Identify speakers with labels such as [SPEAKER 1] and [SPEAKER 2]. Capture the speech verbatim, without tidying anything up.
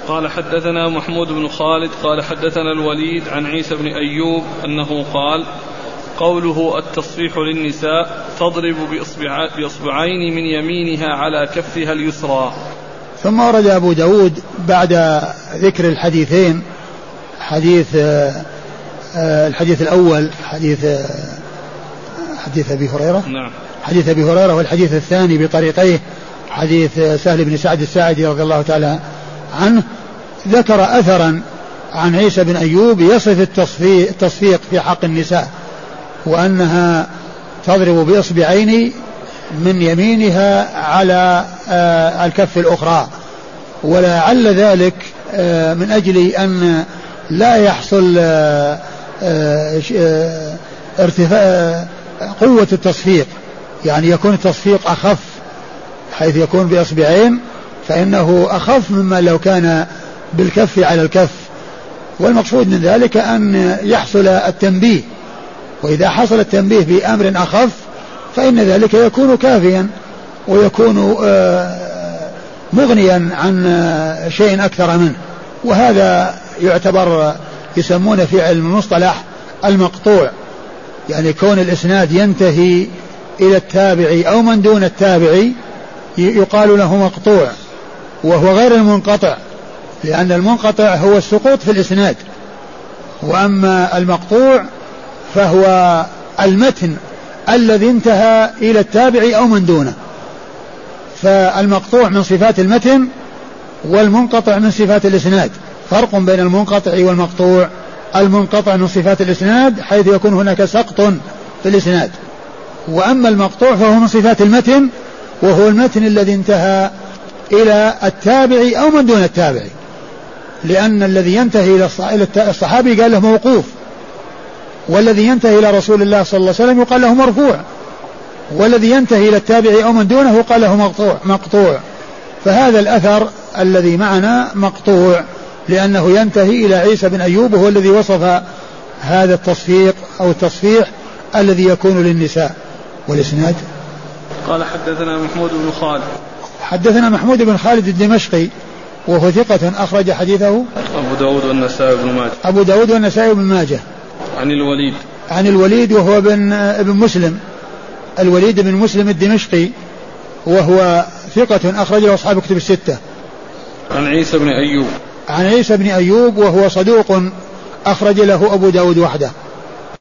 [SPEAKER 1] قال حدثنا محمود بن خالد قال حدثنا الوليد عن عيسى بن أيوب أنه قال قوله التصفيح للنساء تضرب بإصبع بإصبعين من يمينها على كفها اليسرى.
[SPEAKER 2] ثم ورد أبو داود بعد ذكر الحديثين حديث الحديث الأول حديث حديث أبي هريرة
[SPEAKER 1] نعم.
[SPEAKER 2] حديث أبي هريرة والحديث الثاني بطريقيه حديث سهل بن سعد الساعدي رضي الله تعالى عنه ذكر أثرا عن عيسى بن أيوب يصف التصفيق في حق النساء وأنها تضرب بإصبعين من يمينها على الكف الأخرى ولعل ذلك من أجل أن لا يحصل ارتفاع قوة التصفيق يعني يكون التصفيق أخف حيث يكون بإصبعين فإنه أخف مما لو كان بالكف على الكف والمقصود من ذلك أن يحصل التنبيه وإذا حصل التنبيه بأمر أخف فإن ذلك يكون كافيا ويكون مغنيا عن شيء أكثر منه وهذا يعتبر يسمون في علم المصطلح المقطوع يعني كون الإسناد ينتهي إلى التابعي أو من دون التابعي يقال له مقطوع وهو غير المنقطع لأن المنقطع هو السقوط في الإسناد وأما المقطوع فهو المتن الذي انتهى إلى التابعي أو من دونه فالمقطوع من صفات المتن والمنقطع من صفات الإسناد فرق بين المنقطع والمقطوع المنقطع من صفات الإسناد حيث يكون هناك سقط في الإسناد وأما المقطوع فهو من صفات المتن وهو المتن الذي انتهى إلى التابعي أو من دون التابعي لأن الذي ينتهي إلى الصحابي قال له موقوف والذي ينتهي إلى رسول الله صلى الله عليه وسلم يقال له مرفوع والذي ينتهي إلى التابعي أو من دونه يقال له مقطوع, مقطوع فهذا الأثر الذي معنا مقطوع لأنه ينتهي إلى عيسى بن أيوب وهو الذي وصف هذا التصفيق أو التصفيح الذي يكون للنساء. والإسناد
[SPEAKER 1] قال حدثنا محمود بن خالد
[SPEAKER 2] حدثنا محمود بن خالد الدمشقي وهو ثقة أخرج حديثه
[SPEAKER 1] أبو داود والنسائي بن ماجه
[SPEAKER 2] أبو داود والنسائي بن ماجه
[SPEAKER 1] عن الوليد
[SPEAKER 2] عن الوليد وهو ابن ابن مسلم الوليد بن مسلم الدمشقي وهو ثقة أخرج له أصحاب كتب الستة.
[SPEAKER 1] عن عيسى بن أيوب
[SPEAKER 2] عن عيسى بن أيوب وهو صدوق أخرج له أبو داود وحده.